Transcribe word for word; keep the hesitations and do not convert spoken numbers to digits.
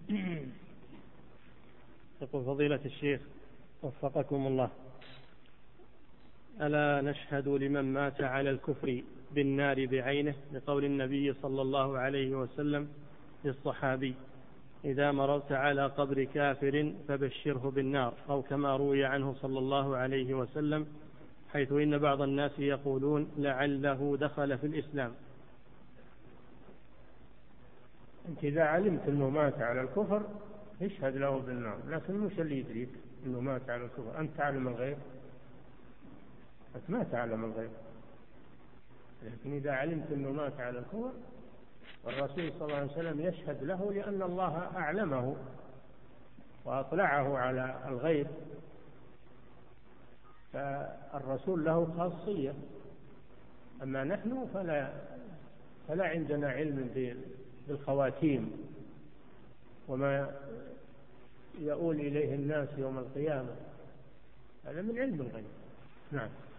يقول فضيلة الشيخ وفقكم الله: ألا نشهد لمن مات على الكفر بالنار بعينه لقول النبي صلى الله عليه وسلم للصحابي: إذا مررت على قبر كافر فبشره بالنار، أو كما روي عنه صلى الله عليه وسلم حيث إن بعض الناس يقولون لعله دخل في الإسلام. أنت إذا علمت أنه مات على الكفر اشهد له بالنار، لكن مش اللي يدريك أنه مات على الكفر، أنت تعلم الغيب؟ أنت ما تعلم الغيب. لكن إذا علمت أنه مات على الكفر، والرسول صلى الله عليه وسلم يشهد له لأن الله أعلمه وأطلعه على الغيب، فالرسول له خاصية. أما نحن فلا, فلا عندنا علم بالخواتيم وما يؤول إليه الناس يوم القيامة، هذا من علم الغيب. نعم.